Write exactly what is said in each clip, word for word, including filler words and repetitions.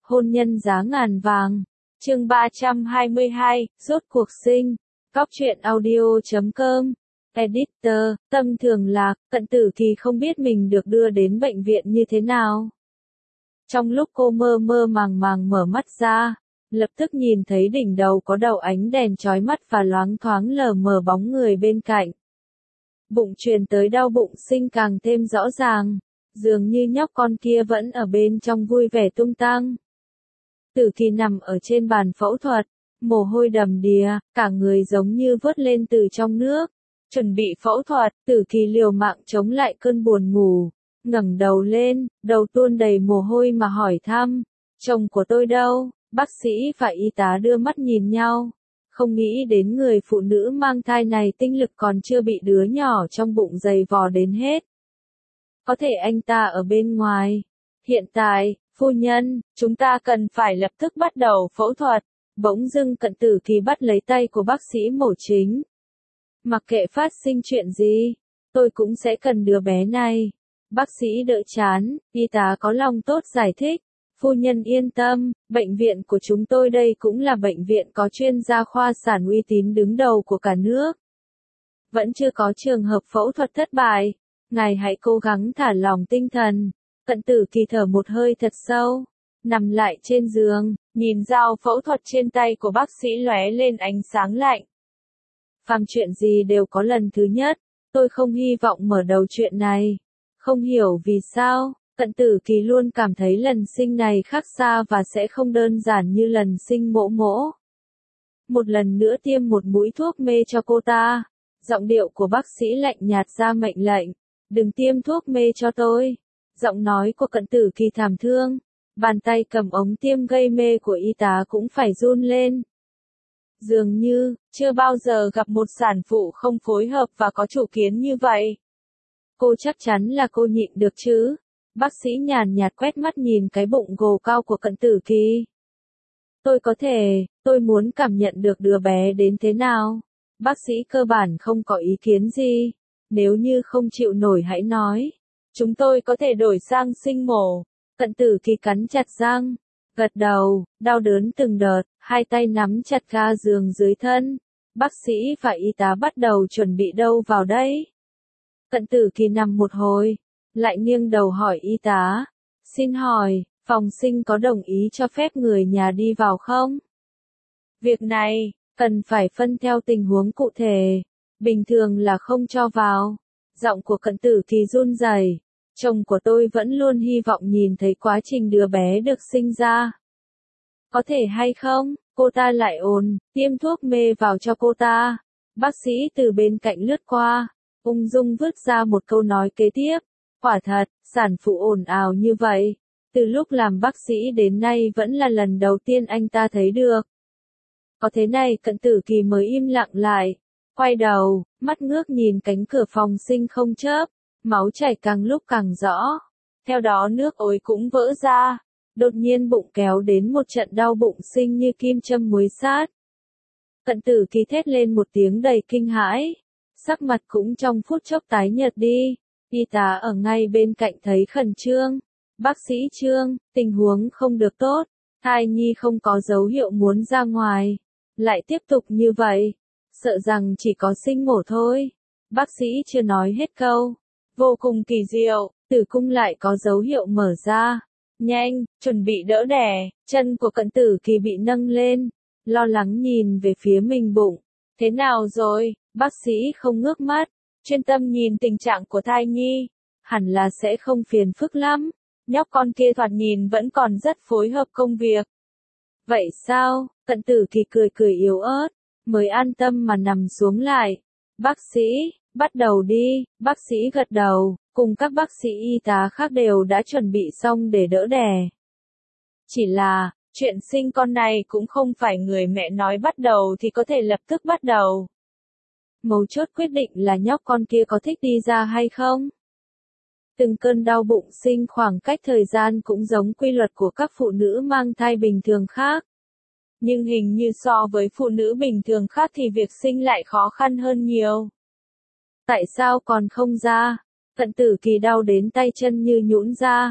Hôn nhân giá ngàn vàng. Chương ba trăm hai mươi hai, rốt cuộc sinh. Cóc truyện audio chấm com. Editor, Tâm Thường Lạc, Cận Tử Kỳ không biết mình được đưa đến bệnh viện như thế nào. Trong lúc cô mơ mơ màng màng mở mắt ra, lập tức nhìn thấy đỉnh đầu có đầu ánh đèn chói mắt và loáng thoáng lờ mờ bóng người bên cạnh. Bụng truyền tới đau bụng sinh càng thêm rõ ràng, dường như nhóc con kia vẫn ở bên trong vui vẻ tung tăng. Tử Kỳ nằm ở trên bàn phẫu thuật, mồ hôi đầm đìa, cả người giống như vớt lên từ trong nước. Chuẩn bị phẫu thuật, Tử Kỳ liều mạng chống lại cơn buồn ngủ, ngẩng đầu lên, đầu tuôn đầy mồ hôi mà hỏi thăm, chồng của tôi đâu? Bác sĩ và y tá đưa mắt nhìn nhau, không nghĩ đến người phụ nữ mang thai này tinh lực còn chưa bị đứa nhỏ trong bụng dày vò đến hết. Có thể anh ta ở bên ngoài. Hiện tại, phu nhân, chúng ta cần phải lập tức bắt đầu phẫu thuật. Bỗng dưng Cận Tử Kỳ bắt lấy tay của bác sĩ mổ chính. Mặc kệ phát sinh chuyện gì, tôi cũng sẽ cần đứa bé này. Bác sĩ đỡ chán, y tá có lòng tốt giải thích. Phu nhân yên tâm, bệnh viện của chúng tôi đây cũng là bệnh viện có chuyên gia khoa sản uy tín đứng đầu của cả nước. Vẫn chưa có trường hợp phẫu thuật thất bại. Ngài hãy cố gắng thả lỏng tinh thần. Cận Tử Kỳ thở một hơi thật sâu, nằm lại trên giường, nhìn dao phẫu thuật trên tay của bác sĩ lóe lên ánh sáng lạnh. Phàm chuyện gì đều có lần thứ nhất, tôi không hy vọng mở đầu chuyện này. Không hiểu vì sao, Cận Tử Kỳ luôn cảm thấy lần sinh này khác xa và sẽ không đơn giản như lần sinh mỗ mỗ. Một lần nữa tiêm một mũi thuốc mê cho cô ta. Giọng điệu của bác sĩ lạnh nhạt ra mệnh lệnh, đừng tiêm thuốc mê cho tôi. Giọng nói của Cận Tử Kỳ thảm thương, bàn tay cầm ống tiêm gây mê của y tá cũng phải run lên. Dường như, chưa bao giờ gặp một sản phụ không phối hợp và có chủ kiến như vậy. Cô chắc chắn là cô nhịn được chứ? Bác sĩ nhàn nhạt quét mắt nhìn cái bụng gồ cao của Cận Tử Kỳ. Tôi có thể, tôi muốn cảm nhận được đứa bé đến thế nào. Bác sĩ cơ bản không có ý kiến gì. Nếu như không chịu nổi hãy nói. Chúng tôi có thể đổi sang sinh mổ. Cận Tử Kỳ cắn chặt răng, gật đầu, đau đớn từng đợt, hai tay nắm chặt ga giường dưới thân. Bác sĩ và y tá bắt đầu chuẩn bị đâu vào đây. Cận Tử Kỳ nằm một hồi, lại nghiêng đầu hỏi y tá. Xin hỏi, phòng sinh có đồng ý cho phép người nhà đi vào không? Việc này, cần phải phân theo tình huống cụ thể. Bình thường là không cho vào. Giọng của Cận Tử Kỳ run rẩy. Chồng của tôi vẫn luôn hy vọng nhìn thấy quá trình đứa bé được sinh ra. Có thể hay không? Cô ta lại ồn, tiêm thuốc mê vào cho cô ta. Bác sĩ từ bên cạnh lướt qua, ung dung vứt ra một câu nói kế tiếp. Quả thật, sản phụ ồn ào như vậy. Từ lúc làm bác sĩ đến nay vẫn là lần đầu tiên anh ta thấy được. Có thế này Cận Tử Kỳ mới im lặng lại. Quay đầu, mắt ngước nhìn cánh cửa phòng sinh không chớp. Máu chảy càng lúc càng rõ. Theo đó nước ối cũng vỡ ra. Đột nhiên bụng kéo đến một trận đau bụng sinh như kim châm muối sát. Cận Tử Kỳ thét lên một tiếng đầy kinh hãi. Sắc mặt cũng trong phút chốc tái nhợt đi. Y tá ở ngay bên cạnh thấy khẩn trương. Bác sĩ Trương, tình huống không được tốt. Thai nhi không có dấu hiệu muốn ra ngoài. Lại tiếp tục như vậy. Sợ rằng chỉ có sinh mổ thôi. Bác sĩ chưa nói hết câu. Vô cùng kỳ diệu, tử cung lại có dấu hiệu mở ra. Nhanh, chuẩn bị đỡ đẻ, chân của Cận Tử Kỳ bị nâng lên, lo lắng nhìn về phía mình bụng. Thế nào rồi? Bác sĩ không ngước mắt, chuyên tâm nhìn tình trạng của thai nhi. Hẳn là sẽ không phiền phức lắm. Nhóc con kia thoạt nhìn vẫn còn rất phối hợp công việc. Vậy sao? Cận Tử Kỳ cười cười yếu ớt, mới an tâm mà nằm xuống lại. Bác sĩ, bắt đầu đi. Bác sĩ gật đầu, cùng các bác sĩ y tá khác đều đã chuẩn bị xong để đỡ đẻ. Chỉ là, chuyện sinh con này cũng không phải người mẹ nói bắt đầu thì có thể lập tức bắt đầu. Mấu chốt quyết định là nhóc con kia có thích đi ra hay không. Từng cơn đau bụng sinh khoảng cách thời gian cũng giống quy luật của các phụ nữ mang thai bình thường khác. Nhưng hình như so với phụ nữ bình thường khác thì việc sinh lại khó khăn hơn nhiều. Tại sao còn không ra? Cận Tử Kỳ đau đến tay chân như nhũn ra.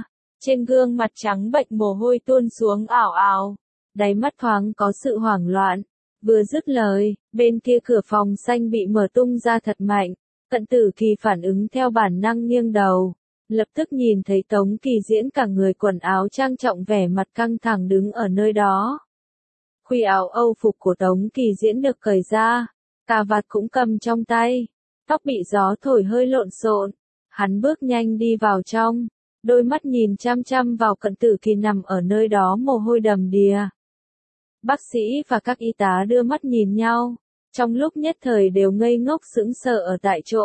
Trên gương mặt trắng bệch mồ hôi tuôn xuống ảo ảo, đáy mắt thoáng có sự hoảng loạn. Vừa dứt lời, bên kia cửa phòng xanh bị mở tung ra thật mạnh, Cận Tử Kỳ phản ứng theo bản năng nghiêng đầu, lập tức nhìn thấy Tống Kỳ Diễn cả người quần áo trang trọng vẻ mặt căng thẳng đứng ở nơi đó. Khuy áo Âu phục của Tống Kỳ Diễn được cởi ra, cà vạt cũng cầm trong tay, tóc bị gió thổi hơi lộn xộn, hắn bước nhanh đi vào trong, đôi mắt nhìn chăm chăm vào Cận Tử Kỳ nằm ở nơi đó mồ hôi đầm đìa. Bác sĩ và các y tá đưa mắt nhìn nhau, trong lúc nhất thời đều ngây ngốc sững sờ ở tại chỗ.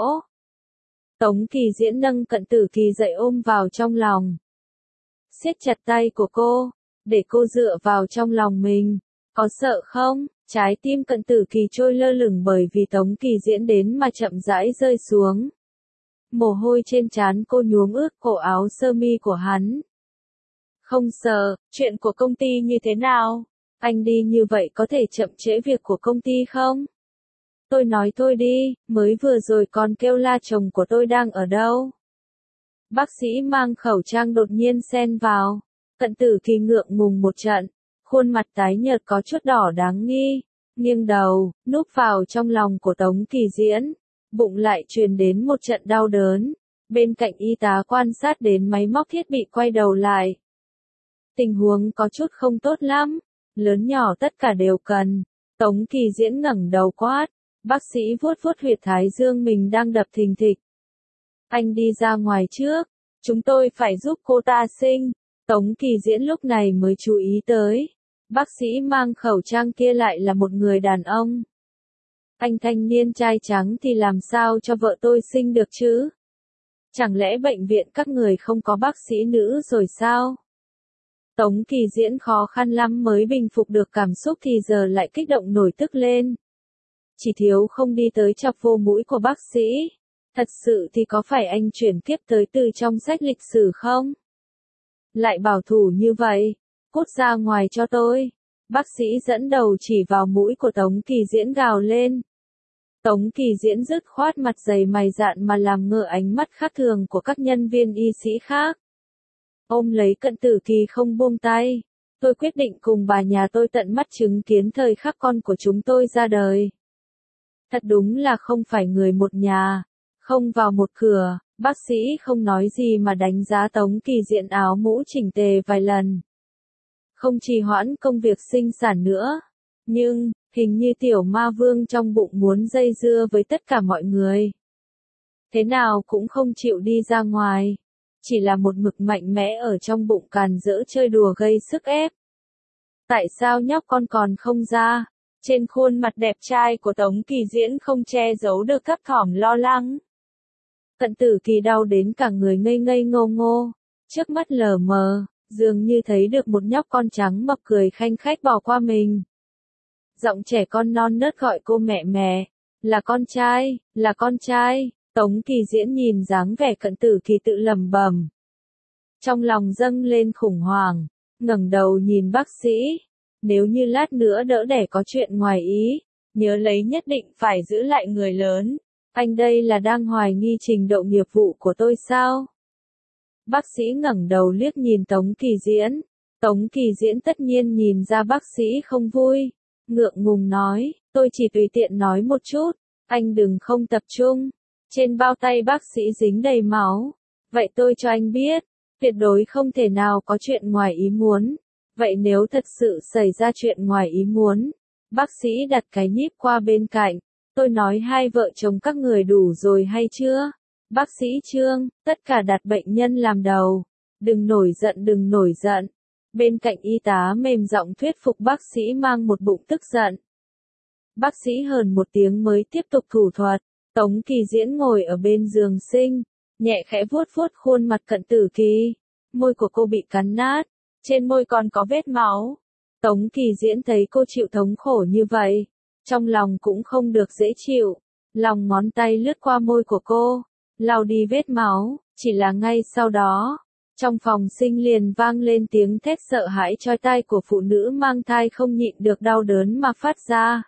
Tống Kỳ Diễn nâng Cận Tử Kỳ dậy ôm vào trong lòng, siết chặt tay của cô, để cô dựa vào trong lòng mình. Có sợ không? Trái tim Cận Tử Kỳ trôi lơ lửng bởi vì Tống Kỳ Diễn đến mà chậm rãi rơi xuống. Mồ hôi trên trán cô nhuốm ướt cổ áo sơ mi của hắn. Không sợ, chuyện của công ty như thế nào? Anh đi như vậy có thể chậm trễ việc của công ty không? Tôi nói thôi đi, mới vừa rồi còn kêu la chồng của tôi đang ở đâu? Bác sĩ mang khẩu trang đột nhiên xen vào. Cận Tử Kỳ ngượng ngùng một trận, khuôn mặt tái nhợt có chút đỏ đáng nghi, nghiêng đầu, núp vào trong lòng của Tống Kỳ Diễn, bụng lại truyền đến một trận đau đớn. Bên cạnh y tá quan sát đến máy móc thiết bị quay đầu lại. Tình huống có chút không tốt lắm, lớn nhỏ tất cả đều cần. Tống Kỳ Diễn ngẩng đầu quát, bác sĩ vuốt vuốt huyệt thái dương mình đang đập thình thịch. Anh đi ra ngoài trước, chúng tôi phải giúp cô ta sinh. Tống Kỳ Diễn lúc này mới chú ý tới, bác sĩ mang khẩu trang kia lại là một người đàn ông. Anh thanh niên trai trắng thì làm sao cho vợ tôi sinh được chứ? Chẳng lẽ bệnh viện các người không có bác sĩ nữ rồi sao? Tống Kỳ Diễn khó khăn lắm mới bình phục được cảm xúc thì giờ lại kích động nổi tức lên. Chỉ thiếu không đi tới chọc vô mũi của bác sĩ. Thật sự thì có phải anh chuyển kiếp tới từ trong sách lịch sử không? Lại bảo thủ như vậy, cút ra ngoài cho tôi. Bác sĩ dẫn đầu chỉ vào mũi của Tống Kỳ Diễn gào lên. Tống Kỳ Diễn dứt khoát mặt dày mày dạn mà làm ngơ ánh mắt khác thường của các nhân viên y sĩ khác. Ôm lấy Cận Tử Kỳ không buông tay. Tôi quyết định cùng bà nhà tôi tận mắt chứng kiến thời khắc con của chúng tôi ra đời. Thật đúng là không phải người một nhà, không vào một cửa. Bác sĩ không nói gì mà đánh giá Tống Kỳ Diễn áo mũ chỉnh tề vài lần. Không trì hoãn công việc sinh sản nữa. Nhưng, hình như tiểu ma vương trong bụng muốn dây dưa với tất cả mọi người. Thế nào cũng không chịu đi ra ngoài. Chỉ là một mực mạnh mẽ ở trong bụng càn rỡ chơi đùa gây sức ép. Tại sao nhóc con còn không ra? Trên khuôn mặt đẹp trai của Tống Kỳ Diễn không che giấu được thấp thỏm lo lắng. Cận Tử Kỳ đau đến cả người ngây ngây ngô ngô, trước mắt lờ mờ, dường như thấy được một nhóc con trắng mập cười khanh khách bỏ qua mình. Giọng trẻ con non nớt gọi cô mẹ mẹ, là con trai, là con trai. Tống Kỳ Diễn nhìn dáng vẻ Cận Tử Kỳ tự lẩm bẩm. Trong lòng dâng lên khủng hoảng, ngẩng đầu nhìn bác sĩ. Nếu như lát nữa đỡ đẻ có chuyện ngoài ý, nhớ lấy nhất định phải giữ lại người lớn. Anh đây là đang hoài nghi trình độ nghiệp vụ của tôi sao? Bác sĩ ngẩng đầu liếc nhìn Tống Kỳ Diễn. Tống Kỳ Diễn tất nhiên nhìn ra bác sĩ không vui. Ngượng ngùng nói, tôi chỉ tùy tiện nói một chút, anh đừng không tập trung. Trên bao tay bác sĩ dính đầy máu. Vậy tôi cho anh biết, tuyệt đối không thể nào có chuyện ngoài ý muốn. Vậy nếu thật sự xảy ra chuyện ngoài ý muốn, bác sĩ đặt cái nhíp qua bên cạnh. Tôi nói hai vợ chồng các người đủ rồi hay chưa? Bác sĩ Trương, tất cả đặt bệnh nhân làm đầu. Đừng nổi giận đừng nổi giận. Bên cạnh y tá mềm giọng thuyết phục bác sĩ mang một bụng tức giận. Bác sĩ hờn một tiếng mới tiếp tục thủ thuật. Tống Kỳ Diễn ngồi ở bên giường sinh, nhẹ khẽ vuốt vuốt khuôn mặt Cận Tử Kỳ. Môi của cô bị cắn nát, trên môi còn có vết máu. Tống Kỳ Diễn thấy cô chịu thống khổ như vậy, trong lòng cũng không được dễ chịu. Lòng ngón tay lướt qua môi của cô, lau đi vết máu, chỉ là ngay sau đó, trong phòng sinh liền vang lên tiếng thét sợ hãi chói tai của phụ nữ mang thai không nhịn được đau đớn mà phát ra.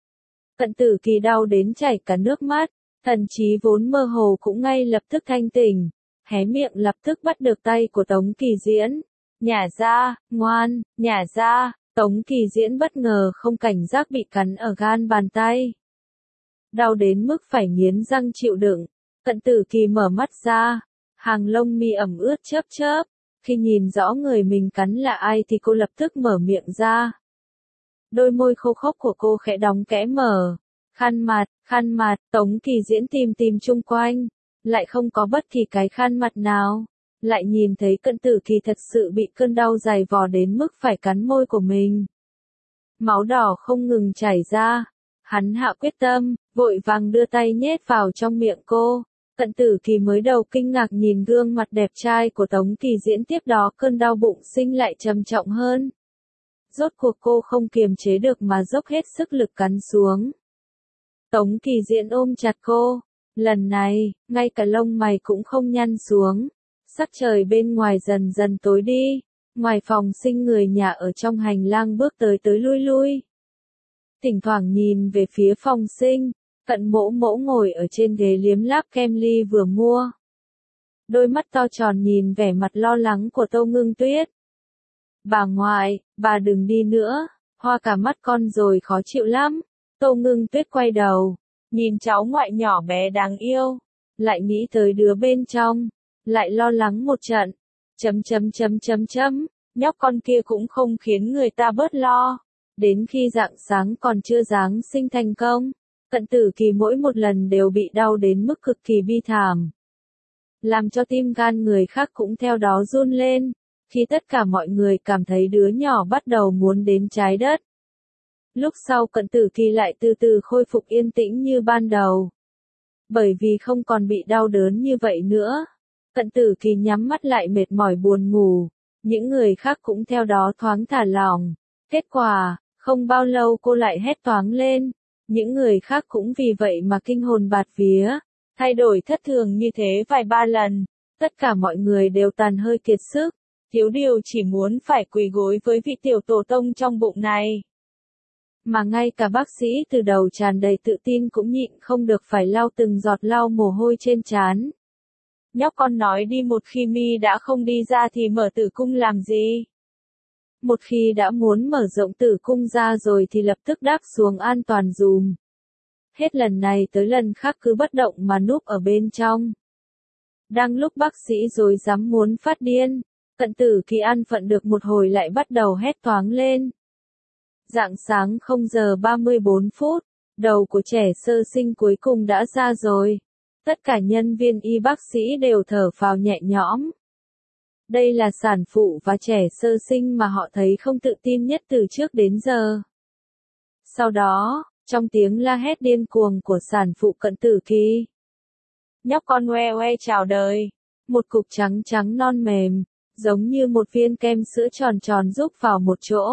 Cận Tử Kỳ đau đến chảy cả nước mắt, thần trí vốn mơ hồ cũng ngay lập tức thanh tỉnh, hé miệng lập tức bắt được tay của Tống Kỳ Diễn. Nhả ra, ngoan, nhả ra, Tống Kỳ Diễn bất ngờ không cảnh giác bị cắn ở gan bàn tay. Đau đến mức phải nghiến răng chịu đựng, Cận Tử Kỳ mở mắt ra, hàng lông mi ẩm ướt chớp chớp, khi nhìn rõ người mình cắn là ai thì cô lập tức mở miệng ra. Đôi môi khô khốc của cô khẽ đóng kẽ mở, khăn mặt, khăn mặt, Tống Kỳ Diễn tìm tìm chung quanh, lại không có bất kỳ cái khăn mặt nào, lại nhìn thấy Cận Tử Kỳ thật sự bị cơn đau dày vò đến mức phải cắn môi của mình. Máu đỏ không ngừng chảy ra, hắn hạ quyết tâm, vội vàng đưa tay nhét vào trong miệng cô. Cận Tử Kỳ mới đầu kinh ngạc nhìn gương mặt đẹp trai của Tống Kỳ Diễn, tiếp đó cơn đau bụng sinh lại trầm trọng hơn. Rốt cuộc cô không kiềm chế được mà dốc hết sức lực cắn xuống. Tống Kỳ Diễn ôm chặt cô, lần này, ngay cả lông mày cũng không nhăn xuống. Sắc trời bên ngoài dần dần tối đi, ngoài phòng sinh người nhà ở trong hành lang bước tới tới lui lui. Thỉnh thoảng nhìn về phía phòng sinh, Cận Mỗ Mỗ ngồi ở trên ghế liếm láp kem ly vừa mua. Đôi mắt to tròn nhìn vẻ mặt lo lắng của Tô Ngưng Tuyết. Bà ngoại, bà đừng đi nữa, hoa cả mắt con rồi khó chịu lắm. Tô Ngưng Tuyết quay đầu, nhìn cháu ngoại nhỏ bé đáng yêu, lại nghĩ tới đứa bên trong, lại lo lắng một trận. Chấm chấm chấm chấm chấm, nhóc con kia cũng không khiến người ta bớt lo. Đến khi rạng sáng còn chưa giáng sinh thành công, Cận Tử Kỳ mỗi một lần đều bị đau đến mức cực kỳ bi thảm, làm cho tim gan người khác cũng theo đó run lên, khi tất cả mọi người cảm thấy đứa nhỏ bắt đầu muốn đến trái đất. Lúc sau Cận Tử Kỳ lại từ từ khôi phục yên tĩnh như ban đầu. Bởi vì không còn bị đau đớn như vậy nữa, Cận Tử Kỳ nhắm mắt lại mệt mỏi buồn ngủ, những người khác cũng theo đó thoáng thả lỏng. Kết quả, không bao lâu cô lại hét toáng lên, những người khác cũng vì vậy mà kinh hồn bạt vía, thay đổi thất thường như thế vài ba lần, tất cả mọi người đều tàn hơi kiệt sức, thiếu điều chỉ muốn phải quỳ gối với vị tiểu tổ tông trong bụng này. Mà ngay cả bác sĩ từ đầu tràn đầy tự tin cũng nhịn không được phải lau từng giọt lau mồ hôi trên trán. Nhóc con nói đi, một khi mi đã không đi ra thì mở tử cung làm gì? Một khi đã muốn mở rộng tử cung ra rồi thì lập tức đáp xuống an toàn dùm. Hết lần này tới lần khác cứ bất động mà núp ở bên trong. Đang lúc bác sĩ rồi dám muốn phát điên, Cận Tử Kỳ an phận được một hồi lại bắt đầu hét toáng lên. Rạng sáng không giờ ba mươi bốn phút, đầu của trẻ sơ sinh cuối cùng đã ra rồi. Tất cả nhân viên y bác sĩ đều thở phào nhẹ nhõm. Đây là sản phụ và trẻ sơ sinh mà họ thấy không tự tin nhất từ trước đến giờ. Sau đó, trong tiếng la hét điên cuồng của sản phụ Cận Tử Kỳ, nhóc con oe oe chào đời, một cục trắng trắng non mềm, giống như một viên kem sữa tròn tròn rúc vào một chỗ.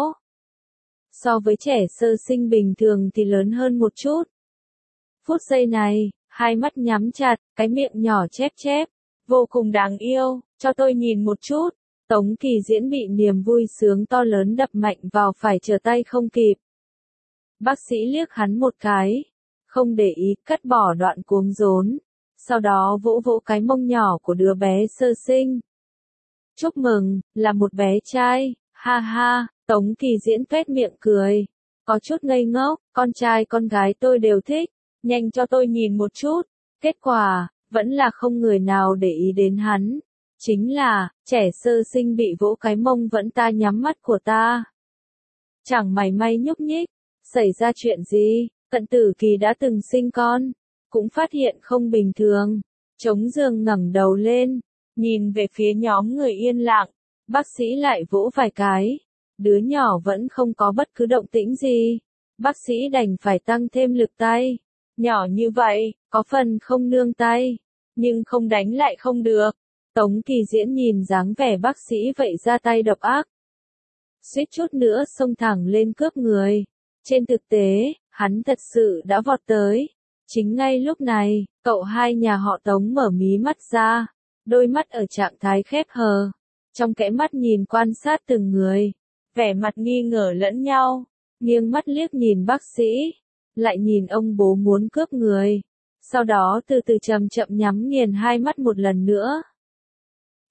So với trẻ sơ sinh bình thường thì lớn hơn một chút. Phút giây này, hai mắt nhắm chặt, cái miệng nhỏ chép chép, vô cùng đáng yêu, cho tôi nhìn một chút. Tống Kỳ Diễn bị niềm vui sướng to lớn đập mạnh vào phải trở tay không kịp. Bác sĩ liếc hắn một cái, không để ý, cắt bỏ đoạn cuống rốn, sau đó vỗ vỗ cái mông nhỏ của đứa bé sơ sinh. Chúc mừng, là một bé trai, ha ha. Tống Kỳ Diễn tuét miệng cười, có chút ngây ngốc, con trai con gái tôi đều thích, nhanh cho tôi nhìn một chút. Kết quả, vẫn là không người nào để ý đến hắn. Chính là, trẻ sơ sinh bị vỗ cái mông vẫn ta nhắm mắt của ta. Chẳng mảy may nhúc nhích, xảy ra chuyện gì? Cận Tử Kỳ đã từng sinh con, cũng phát hiện không bình thường. Chống giường ngẩng đầu lên, nhìn về phía nhóm người yên lặng, bác sĩ lại vỗ vài cái. Đứa nhỏ vẫn không có bất cứ động tĩnh gì. Bác sĩ đành phải tăng thêm lực tay. Nhỏ như vậy, có phần không nương tay, nhưng không đánh lại không được. Tống Kỳ Diễn nhìn dáng vẻ bác sĩ vậy ra tay độc ác, suýt chút nữa xông thẳng lên cướp người. Trên thực tế, hắn thật sự đã vọt tới. Chính ngay lúc này, cậu hai nhà họ Tống mở mí mắt ra, đôi mắt ở trạng thái khép hờ, trong kẽ mắt nhìn quan sát từng người, vẻ mặt nghi ngờ lẫn nhau, nghiêng mắt liếc nhìn bác sĩ, lại nhìn ông bố muốn cướp người, sau đó từ từ chậm chậm nhắm nghiền hai mắt một lần nữa.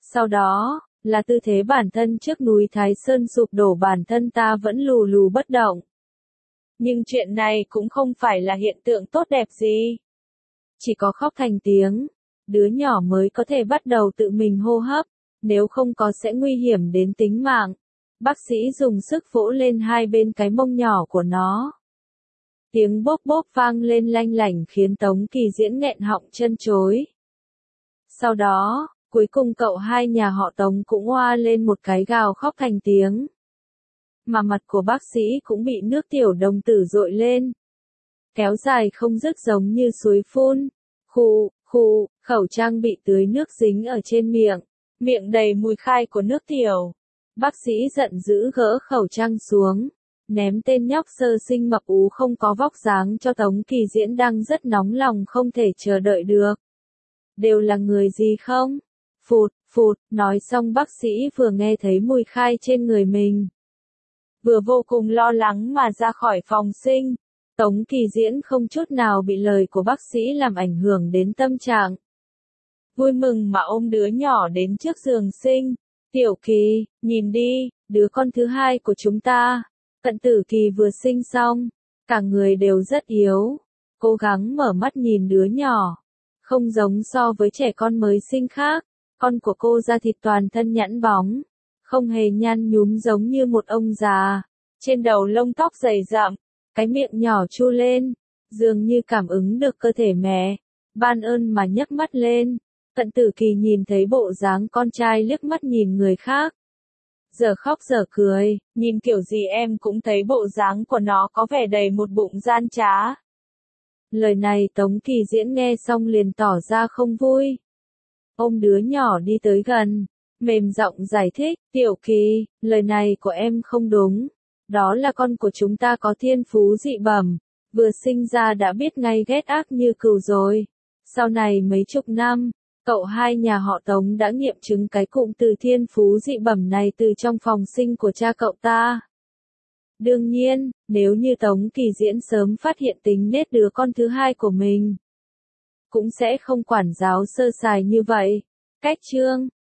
Sau đó, là tư thế bản thân trước núi Thái Sơn sụp đổ, bản thân ta vẫn lù lù bất động. Nhưng chuyện này cũng không phải là hiện tượng tốt đẹp gì. Chỉ có khóc thành tiếng, đứa nhỏ mới có thể bắt đầu tự mình hô hấp, nếu không có sẽ nguy hiểm đến tính mạng. Bác sĩ dùng sức vỗ lên hai bên cái mông nhỏ của nó. Tiếng bốp bốp vang lên lanh lảnh khiến Tống Kỳ Diễn nghẹn họng chân chối. Sau đó, cuối cùng cậu hai nhà họ Tống cũng oa lên một cái gào khóc thành tiếng. Mà mặt của bác sĩ cũng bị nước tiểu đồng tử dội lên. Kéo dài không dứt giống như suối phun. Khụ, khụ, khẩu trang bị tưới nước dính ở trên miệng. Miệng đầy mùi khai của nước tiểu. Bác sĩ giận dữ gỡ khẩu trang xuống. Ném tên nhóc sơ sinh mập ú không có vóc dáng cho Tống Kỳ Diễn đang rất nóng lòng không thể chờ đợi được. Đều là người gì không? Phụt, phụt, nói xong bác sĩ vừa nghe thấy mùi khai trên người mình. Vừa vô cùng lo lắng mà ra khỏi phòng sinh. Tống Kỳ Diễn không chút nào bị lời của bác sĩ làm ảnh hưởng đến tâm trạng. Vui mừng mà ôm đứa nhỏ đến trước giường sinh. Tiểu Kỳ, nhìn đi, đứa con thứ hai của chúng ta. Cận Tử Kỳ vừa sinh xong, cả người đều rất yếu. Cố gắng mở mắt nhìn đứa nhỏ. Không giống so với trẻ con mới sinh khác. Con của cô da thịt toàn thân nhẵn bóng. Không hề nhăn nhúm giống như một ông già. Trên đầu lông tóc dày rậm. Cái miệng nhỏ chu lên. Dường như cảm ứng được cơ thể mẹ. Ban ơn mà nhấc mắt lên. Cận Tử Kỳ nhìn thấy bộ dáng con trai liếc mắt nhìn người khác. Giờ khóc giờ cười, nhìn kiểu gì em cũng thấy bộ dáng của nó có vẻ đầy một bụng gian trá. Lời này Tống Kỳ Diễn nghe xong liền tỏ ra không vui. Ôm đứa nhỏ đi tới gần, mềm giọng giải thích, Tiểu Kỳ, lời này của em không đúng. Đó là con của chúng ta có thiên phú dị bẩm, vừa sinh ra đã biết ngay ghét ác như cừu rồi. Sau này mấy chục năm, cậu hai nhà họ Tống đã nghiệm chứng cái cụm từ thiên phú dị bẩm này từ trong phòng sinh của cha cậu ta. Đương nhiên, nếu như Tống Kỳ Diễn sớm phát hiện tính nết đứa con thứ hai của mình, cũng sẽ không quản giáo sơ sài như vậy. Cách chương